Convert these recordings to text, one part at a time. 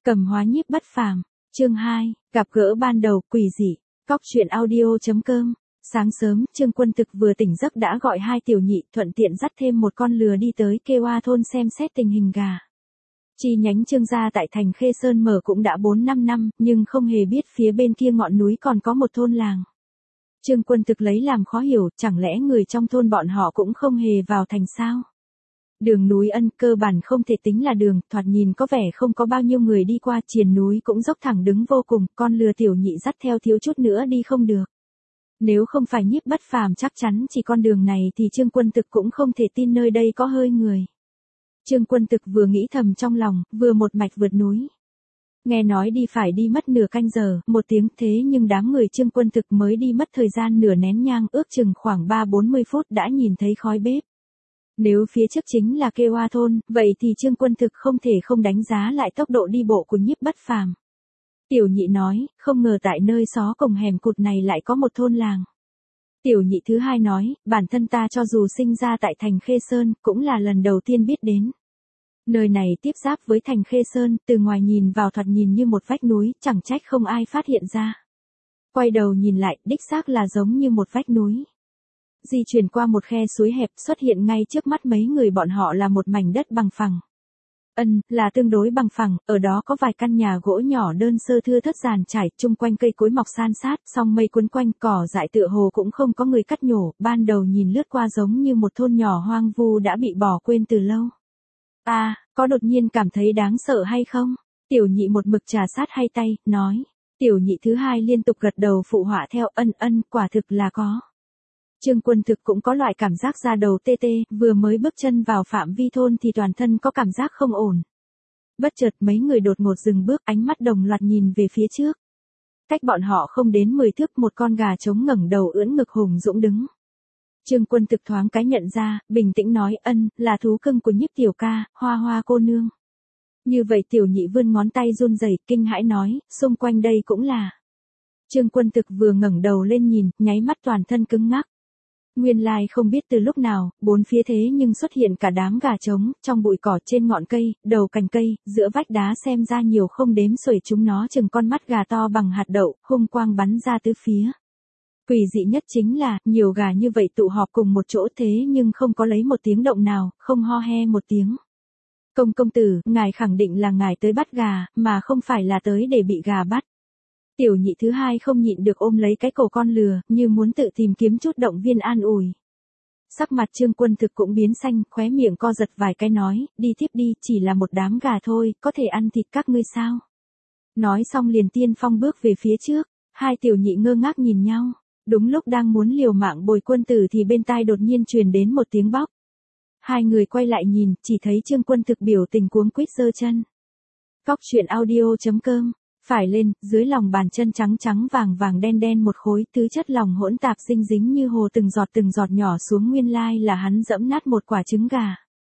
Cầm hóa nhiếp bất phàm, chương 2, gặp gỡ ban đầu, quỷ dị, cóc truyện audio.com. Sáng sớm, Trương Quân Thực vừa tỉnh giấc đã gọi hai tiểu nhị thuận tiện dắt thêm một con lừa đi tới Kê Oa thôn xem xét tình hình gà. Chi nhánh Trương gia tại thành Khê Sơn mở cũng đã 4-5 năm, nhưng không hề biết phía bên kia ngọn núi còn có một thôn làng. Trương Quân Thực lấy làm khó hiểu, chẳng lẽ người trong thôn bọn họ cũng không hề vào thành sao? Đường núi Ân cơ bản không thể tính là đường, thoạt nhìn có vẻ không có bao nhiêu người đi qua, triền núi cũng dốc thẳng đứng vô cùng, con lừa tiểu nhị dắt theo thiếu chút nữa đi không được. Nếu không phải nhiếp bất phàm chắc chắn chỉ con đường này thì Trương Quân Thực cũng không thể tin nơi đây có hơi người. Trương Quân Thực vừa nghĩ thầm trong lòng, vừa một mạch vượt núi. Nghe nói đi phải đi mất nửa canh giờ, một tiếng, thế nhưng đám người Trương Quân Thực mới đi mất thời gian nửa nén nhang, ước chừng khoảng 3-40 phút đã nhìn thấy khói bếp. Nếu phía trước chính là Kê Oa thôn, vậy thì Trương Quân Thực không thể không đánh giá lại tốc độ đi bộ của nhiếp bất phàm. Tiểu nhị nói, không ngờ tại nơi xó cổng hẻm cụt này lại có một thôn làng. Tiểu nhị thứ hai nói, bản thân ta cho dù sinh ra tại thành Khê Sơn, cũng là lần đầu tiên biết đến. Nơi này tiếp giáp với thành Khê Sơn, từ ngoài nhìn vào thoạt nhìn như một vách núi, chẳng trách không ai phát hiện ra. Quay đầu nhìn lại, đích xác là giống như một vách núi. Di chuyển qua một khe suối hẹp, xuất hiện ngay trước mắt mấy người bọn họ là một mảnh đất bằng phẳng. Là tương đối bằng phẳng, ở đó có vài căn nhà gỗ nhỏ đơn sơ thưa thớt giàn trải, chung quanh cây cối mọc san sát, song mây quấn quanh, cỏ dại tựa hồ cũng không có người cắt nhổ, ban đầu nhìn lướt qua giống như một thôn nhỏ hoang vu đã bị bỏ quên từ lâu. Có đột nhiên cảm thấy đáng sợ hay không? Tiểu nhị một mực trà sát hai tay, nói. Tiểu nhị thứ hai liên tục gật đầu phụ họa theo, quả thực là có. Trương Quân Thực cũng có loại cảm giác da đầu tê tê, vừa mới bước chân vào phạm vi thôn thì toàn thân có cảm giác không ổn. Bất chợt mấy người đột ngột dừng bước, ánh mắt đồng loạt nhìn về phía trước. Cách bọn họ không đến 10 thước, một con gà trống ngẩng đầu ưỡn ngực hùng dũng đứng. Trương Quân Thực thoáng cái nhận ra, bình tĩnh nói, là thú cưng của nhiếp tiểu ca, Hoa Hoa cô nương. Như vậy tiểu nhị vươn ngón tay run rẩy, kinh hãi nói, xung quanh đây cũng là. Trương Quân Thực vừa ngẩng đầu lên nhìn, nháy mắt toàn thân cứng ngắc. Nguyên lai không biết từ lúc nào, bốn phía thế nhưng xuất hiện cả đám gà trống, trong bụi cỏ, trên ngọn cây, đầu cành cây, giữa vách đá xem ra nhiều không đếm xuể, chúng nó chừng con mắt gà to bằng hạt đậu, hung quang bắn ra tứ phía. Quỷ dị nhất chính là, nhiều gà như vậy tụ họp cùng một chỗ thế nhưng không có lấy một tiếng động nào, không ho he một tiếng. Công tử, ngài khẳng định là ngài tới bắt gà, mà không phải là tới để bị gà bắt. Tiểu nhị thứ hai không nhịn được ôm lấy cái cổ con lừa, như muốn tự tìm kiếm chút động viên an ủi. Sắc mặt Trương Quân Thực cũng biến xanh, khóe miệng co giật vài cái nói, đi tiếp đi, chỉ là một đám gà thôi, có thể ăn thịt các ngươi sao? Nói xong liền tiên phong bước về phía trước, hai tiểu nhị ngơ ngác nhìn nhau. Đúng lúc đang muốn liều mạng bồi quân tử thì bên tai đột nhiên truyền đến một tiếng bóc. Hai người quay lại nhìn, chỉ thấy Trương Quân Thực biểu tình cuống quýt giơ chân. Cóc truyện audio.com. Phải lên, dưới lòng bàn chân trắng trắng vàng vàng đen đen một khối, tứ chất lòng hỗn tạp dinh dính như hồ từng giọt nhỏ xuống, nguyên lai là hắn dẫm nát một quả trứng gà.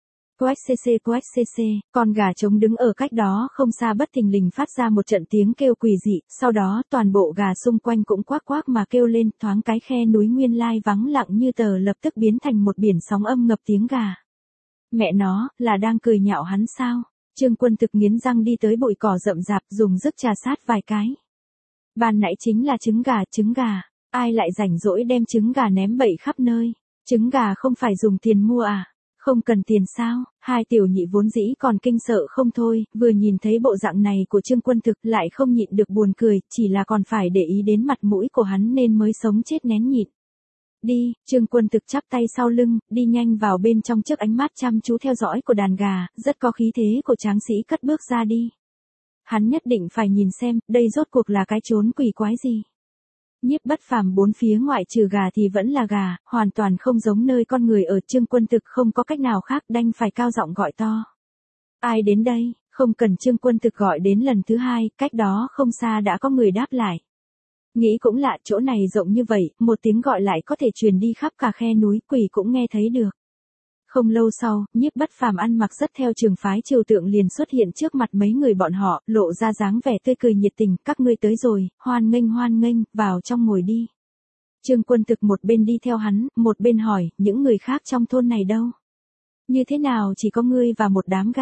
Quách, con gà trống đứng ở cách đó không xa bất thình lình phát ra một trận tiếng kêu quỷ dị, sau đó toàn bộ gà xung quanh cũng quác quác mà kêu lên, thoáng cái khe núi nguyên lai vắng lặng như tờ lập tức biến thành một biển sóng âm ngập tiếng gà. Mẹ nó, là đang cười nhạo hắn sao? Trương Quân Thực nghiến răng đi tới bụi cỏ rậm rạp, dùng sức trà sát vài cái. Ban nãy chính là trứng gà, ai lại rảnh rỗi đem trứng gà ném bậy khắp nơi? Trứng gà không phải dùng tiền mua à? Không cần tiền sao? Hai tiểu nhị vốn dĩ còn kinh sợ không thôi, vừa nhìn thấy bộ dạng này của Trương Quân Thực lại không nhịn được buồn cười, chỉ là còn phải để ý đến mặt mũi của hắn nên mới sống chết nén nhịn. Đi, Trương Quân Thực chắp tay sau lưng, đi nhanh vào bên trong trước ánh mắt chăm chú theo dõi của đàn gà, rất có khí thế của tráng sĩ cất bước ra đi. Hắn nhất định phải nhìn xem, đây rốt cuộc là cái chốn quỷ quái gì. Nhiếp bất phàm bốn phía ngoại trừ gà thì vẫn là gà, hoàn toàn không giống nơi con người ở. Trương Quân Thực không có cách nào khác đành phải cao giọng gọi to. Ai đến đây? Không cần Trương Quân Thực gọi đến lần thứ hai, cách đó không xa đã có người đáp lại. Nghĩ cũng lạ, chỗ này rộng như vậy, một tiếng gọi lại có thể truyền đi khắp cả khe núi, quỷ cũng nghe thấy được. Không lâu sau, nhiếp bất phàm ăn mặc rất theo trường phái triều tượng liền xuất hiện trước mặt mấy người bọn họ, lộ ra dáng vẻ tươi cười nhiệt tình, các ngươi tới rồi, hoan nghênh, vào trong ngồi đi. Trương Quân Thực một bên đi theo hắn, một bên hỏi, những người khác trong thôn này đâu? Như thế nào chỉ có ngươi và một đám gà?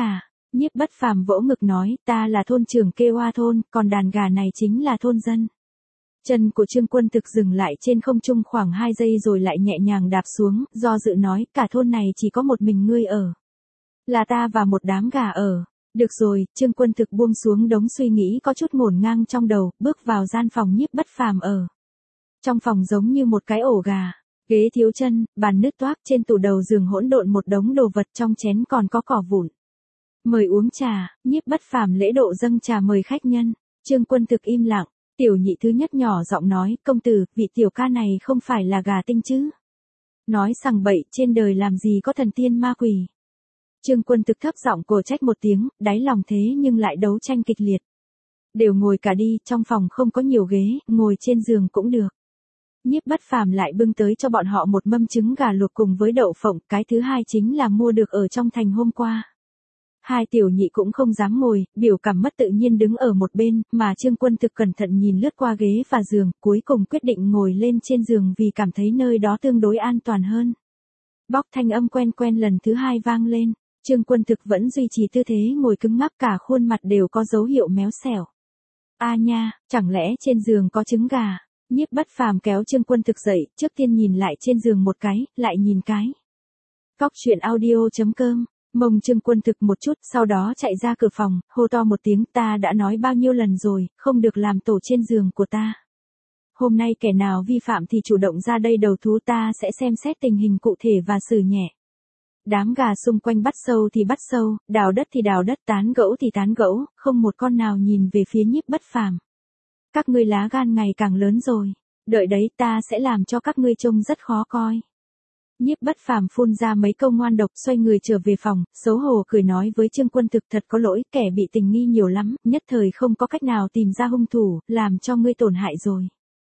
Nhiếp Bất Phàm vỗ ngực nói, ta là thôn trưởng Kê Hoa thôn, còn đàn gà này chính là thôn dân. Chân của Trương Quân Thực dừng lại trên không trung khoảng 2 giây rồi lại nhẹ nhàng đạp xuống, do dự nói, cả thôn này chỉ có một mình ngươi ở. Là ta và một đám gà ở. Được rồi, Trương Quân Thực buông xuống đống suy nghĩ có chút ngổn ngang trong đầu, bước vào gian phòng Nhiếp Bất Phàm ở. Trong phòng giống như một cái ổ gà, ghế thiếu chân, bàn nứt toác, trên tủ đầu giường hỗn độn một đống đồ vật, trong chén còn có cỏ vụn. Mời uống trà, Nhiếp Bất Phàm lễ độ dâng trà mời khách nhân. Trương Quân Thực im lặng, tiểu nhị thứ nhất nhỏ giọng nói, công tử, vị tiểu ca này không phải là gà tinh chứ? Nói sằng bậy, trên đời làm gì có thần tiên ma quỷ. Trương Quân Thực thấp giọng cổ trách một tiếng, đáy lòng thế nhưng lại đấu tranh kịch liệt. Đều ngồi cả đi, trong phòng không có nhiều ghế, ngồi trên giường cũng được. Nhiếp Bất Phàm lại bưng tới cho bọn họ một mâm trứng gà luộc cùng với đậu phộng, cái thứ hai chính là mua được ở trong thành hôm qua. Hai tiểu nhị cũng không dám ngồi, biểu cảm mất tự nhiên đứng ở một bên, mà Trương Quân Thực cẩn thận nhìn lướt qua ghế và giường, cuối cùng quyết định ngồi lên trên giường vì cảm thấy nơi đó tương đối an toàn hơn. Bóc thanh âm quen quen lần thứ hai vang lên, Trương Quân Thực vẫn duy trì tư thế ngồi cứng ngắc, cả khuôn mặt đều có dấu hiệu méo xẻo. A nha, chẳng lẽ trên giường có trứng gà? Nhiếp Bất Phàm kéo Trương Quân Thực dậy, trước tiên nhìn lại trên giường một cái, lại nhìn cái. Cóc truyện audio.com. Mông Trương Quân Thực một chút, sau đó chạy ra cửa phòng, hô to một tiếng, ta đã nói bao nhiêu lần rồi, không được làm tổ trên giường của ta. Hôm nay kẻ nào vi phạm thì chủ động ra đây đầu thú, ta sẽ xem xét tình hình cụ thể và xử nhẹ. Đám gà xung quanh bắt sâu thì bắt sâu, đào đất thì đào đất, tán gẫu thì tán gẫu, không một con nào nhìn về phía Nhiếp Bất Phàm. Các ngươi lá gan ngày càng lớn rồi, đợi đấy, ta sẽ làm cho các ngươi trông rất khó coi. Nhiếp Bất Phàm phun ra mấy câu ngoan độc, xoay người trở về phòng, xấu hổ cười nói với Trương Quân Thực, thật có lỗi, kẻ bị tình nghi nhiều lắm, nhất thời không có cách nào tìm ra hung thủ, làm cho ngươi tổn hại rồi.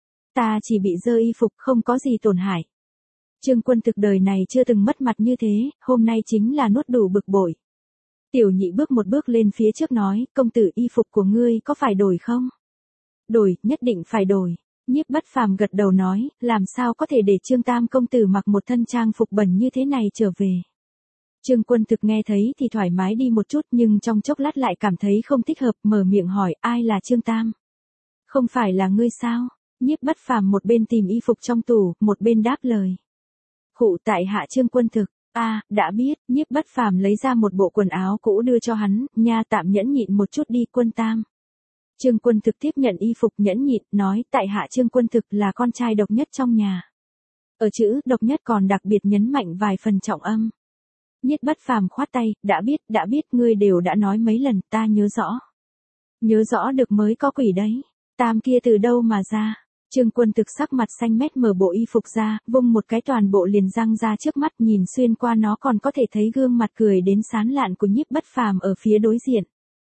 Ta chỉ bị dơ y phục, không có gì tổn hại. Trương Quân Thực đời này chưa từng mất mặt như thế, hôm nay chính là nuốt đủ bực bội. Tiểu nhị bước một bước lên phía trước nói, công tử, y phục của ngươi có phải đổi không? Đổi, nhất định phải đổi. Nhiếp Bất Phàm gật đầu nói, làm sao có thể để Trương Tam công tử mặc một thân trang phục bẩn như thế này trở về. Trương Quân Thực nghe thấy thì thoải mái đi một chút, nhưng trong chốc lát lại cảm thấy không thích hợp, mở miệng hỏi, ai là Trương Tam? Không phải là ngươi sao? Nhiếp Bất Phàm một bên tìm y phục trong tủ, một bên đáp lời. Khụ, tại hạ Trương Quân Thực. Đã biết. Nhiếp Bất Phàm lấy ra một bộ quần áo cũ đưa cho hắn, nha, tạm nhẫn nhịn một chút đi, Quân Tam. Trương Quân Thực tiếp nhận y phục, nhẫn nhịn, nói, tại hạ Trương Quân Thực là con trai độc nhất trong nhà. Ở chữ độc nhất còn đặc biệt nhấn mạnh vài phần trọng âm. Nhiếp Bất Phàm khoát tay, đã biết, ngươi đều đã nói mấy lần, ta nhớ rõ. Nhớ rõ được mới có quỷ đấy. Tam kia từ đâu mà ra? Trương Quân Thực sắc mặt xanh mét mở bộ y phục ra, vung một cái toàn bộ liền răng ra trước mắt, nhìn xuyên qua nó còn có thể thấy gương mặt cười đến sán lạn của Nhiếp Bất Phàm ở phía đối diện.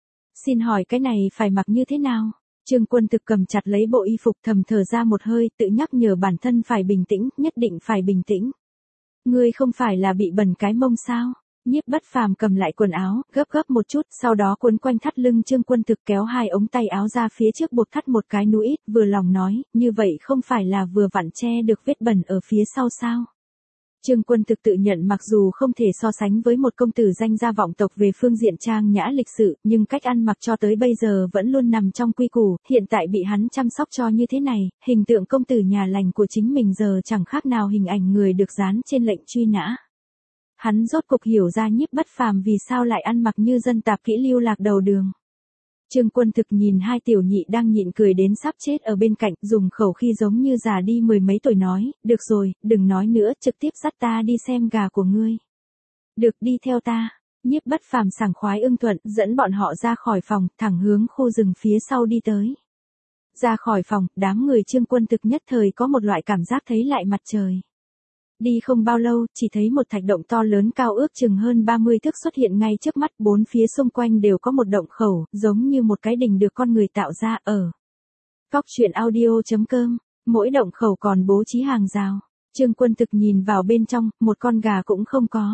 Xin hỏi cái này phải mặc như thế nào? Trương Quân Thực cầm chặt lấy bộ y phục, thầm thở ra một hơi, tự nhắc nhở bản thân phải bình tĩnh, nhất định phải bình tĩnh. Ngươi không phải là bị bẩn cái mông sao? Nhiếp Bất Phàm cầm lại quần áo, gấp một chút, sau đó cuốn quanh thắt lưng Trương Quân Thực, kéo hai ống tay áo ra phía trước buộc thắt một cái núi ít, vừa lòng nói, như vậy không phải là vừa vặn che được vết bẩn ở phía sau sao? Trương Quân Thực tự nhận mặc dù không thể so sánh với một công tử danh gia vọng tộc về phương diện trang nhã lịch sự, nhưng cách ăn mặc cho tới bây giờ vẫn luôn nằm trong quy củ, hiện tại bị hắn chăm sóc cho như thế này, hình tượng công tử nhà lành của chính mình giờ chẳng khác nào hình ảnh người được dán trên lệnh truy nã. Hắn rốt cục hiểu ra Nhiếp Bất Phàm vì sao lại ăn mặc như dân tạp kỹ lưu lạc đầu đường. Trương Quân Thực nhìn hai tiểu nhị đang nhịn cười đến sắp chết ở bên cạnh, dùng khẩu khí giống như già đi mười mấy tuổi nói, được rồi, đừng nói nữa, trực tiếp dắt ta đi xem gà của ngươi. Được, đi theo ta. Nhiếp Bất Phàm sảng khoái ưng thuận, dẫn bọn họ ra khỏi phòng, thẳng hướng khu rừng phía sau đi tới. Ra khỏi phòng, đám người Trương Quân Thực nhất thời có một loại cảm giác thấy lại mặt trời. Đi không bao lâu, chỉ thấy một thạch động to lớn cao ước chừng hơn 30 thước xuất hiện ngay trước mắt, bốn phía xung quanh đều có một động khẩu, giống như một cái đình được con người tạo ra ở. Cóc truyện audio.com, mỗi động khẩu còn bố trí hàng rào. Trương Quân Thực nhìn vào bên trong, một con gà cũng không có.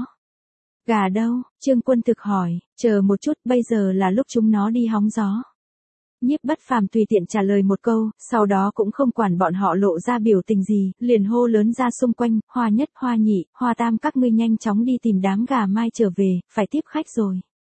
Gà đâu? Trương Quân Thực hỏi, chờ một chút, bây giờ là lúc chúng nó đi hóng gió. Nhiếp Bất Phàm tùy tiện trả lời một câu, sau đó cũng không quản bọn họ lộ ra biểu tình gì, liền hô lớn ra xung quanh, Hoa Nhất, Hoa Nhị, Hoa Tam, các ngươi nhanh chóng đi tìm đám gà mai trở về, phải tiếp khách rồi.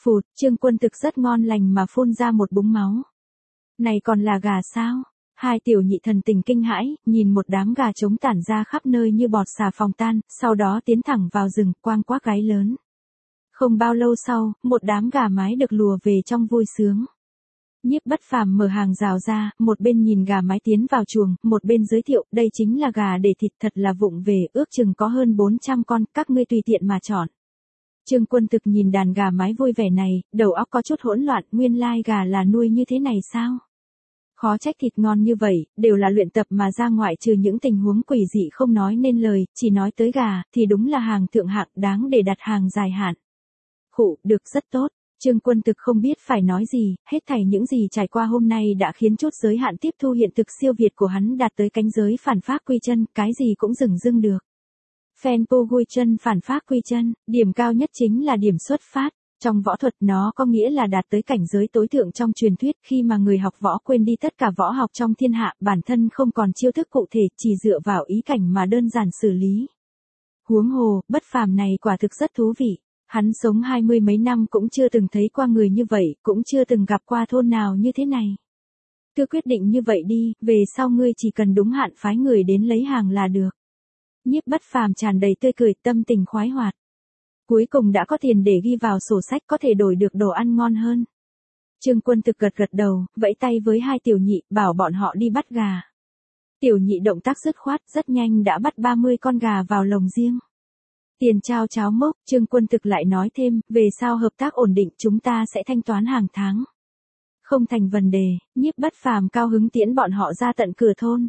Phụt, Trương Quân Thực rất ngon lành mà phun ra một búng máu. Này còn là gà sao? Hai tiểu nhị thần tình kinh hãi, nhìn một đám gà trống tản ra khắp nơi như bọt xà phòng tan, sau đó tiến thẳng vào rừng, quang quác gáy lớn. Không bao lâu sau, một đám gà mái được lùa về trong vui sướng. Nhiếp Bất Phàm mở hàng rào ra, một bên nhìn gà mái tiến vào chuồng, một bên giới thiệu, đây chính là gà để thịt thật là vụng về, ước chừng có hơn 400 con, các ngươi tùy tiện mà chọn. Trương Quân Thực nhìn đàn gà mái vui vẻ này, đầu óc có chút hỗn loạn, nguyên lai gà là nuôi như thế này sao? Khó trách thịt ngon như vậy, đều là luyện tập mà ra, ngoại trừ những tình huống quỷ dị không nói nên lời, chỉ nói tới gà, thì đúng là hàng thượng hạng, đáng để đặt hàng dài hạn. Khụ, được, rất tốt. Trương Quân Thực không biết phải nói gì, hết thảy những gì trải qua hôm nay đã khiến chút giới hạn tiếp thu hiện thực siêu việt của hắn đạt tới cánh giới phản phác quy chân, cái gì cũng dừng dưng được. Phen po quy chân phản phác quy chân, điểm cao nhất chính là điểm xuất phát. Trong võ thuật nó có nghĩa là đạt tới cảnh giới tối thượng trong truyền thuyết, khi mà người học võ quên đi tất cả võ học trong thiên hạ, bản thân không còn chiêu thức cụ thể, chỉ dựa vào ý cảnh mà đơn giản xử lý. Huống hồ, Bất Phàm này quả thực rất thú vị. Hắn sống 20 mấy năm cũng chưa từng thấy qua người như vậy, cũng chưa từng gặp qua thôn nào như thế này. Cứ quyết định như vậy đi, về sau ngươi chỉ cần đúng hạn phái người đến lấy hàng là được. Nhiếp Bất Phàm tràn đầy tươi cười, tâm tình khoái hoạt. Cuối cùng đã có tiền để ghi vào sổ sách, có thể đổi được đồ ăn ngon hơn. Trương Quân Thực gật gật đầu, vẫy tay với hai tiểu nhị, bảo bọn họ đi bắt gà. Tiểu nhị động tác dứt khoát, rất nhanh đã bắt 30 con gà vào lồng riêng. Tiền trao cháo mốc, Trương Quân Thực lại nói thêm, về sau hợp tác ổn định chúng ta sẽ thanh toán hàng tháng. Không thành vấn đề, Nhiếp Bất Phàm cao hứng tiễn bọn họ ra tận cửa thôn.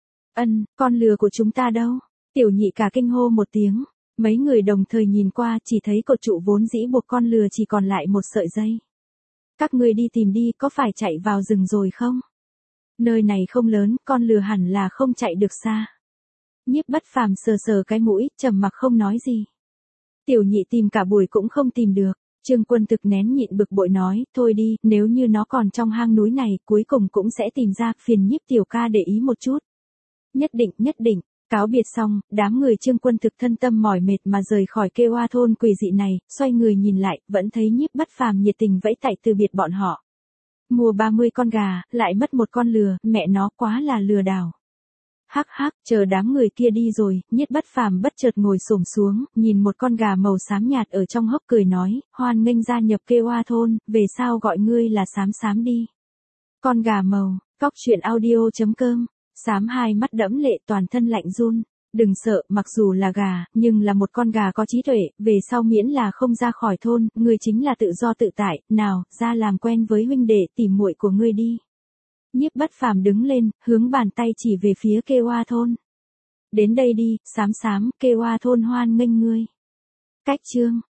Ân, con lừa của chúng ta đâu? Tiểu nhị cả kinh hô một tiếng. Mấy người đồng thời nhìn qua, chỉ thấy cột trụ vốn dĩ buộc con lừa chỉ còn lại một sợi dây. Các ngươi đi tìm đi, có phải chạy vào rừng rồi không? Nơi này không lớn, con lừa hẳn là không chạy được xa. Nhiếp Bất Phàm sờ sờ cái mũi, trầm mặc không nói gì. Tiểu nhị tìm cả buổi cũng không tìm được. Trương Quân Thực nén nhịn bực bội nói, thôi đi, nếu như nó còn trong hang núi này, cuối cùng cũng sẽ tìm ra, phiền Nhiếp tiểu ca để ý một chút. Nhất định, nhất định. Cáo biệt xong, đám người Trương Quân Thực thân tâm mỏi mệt mà rời khỏi Kê Oa thôn quỷ dị này, xoay người nhìn lại, vẫn thấy Nhiếp Bất Phàm nhiệt tình vẫy tay từ biệt bọn họ. Mua 30 con gà, lại mất một con lừa, mẹ nó quá là lừa đảo. Hắc hắc, chờ đám người kia đi rồi, Nhiếp Bất Phàm bất chợt ngồi xổm xuống, nhìn một con gà màu xám nhạt ở trong hốc cười nói, hoan nghênh gia nhập Kê Oa thôn, về sau gọi ngươi là Xám Xám đi. Con gà màu, cóc truyện audio.com. Xám hai mắt đẫm lệ, toàn thân lạnh run. Đừng sợ, mặc dù là gà, nhưng là một con gà có trí tuệ, về sau miễn là không ra khỏi thôn, ngươi chính là tự do tự tại, nào, ra làm quen với huynh đệ tỉ muội của ngươi đi. Nhiếp Bất Phàm đứng lên, hướng bàn tay chỉ về phía Kê Oa thôn. Đến đây đi, Xám Xám, Kê Oa thôn hoan nghênh ngươi. Cách chương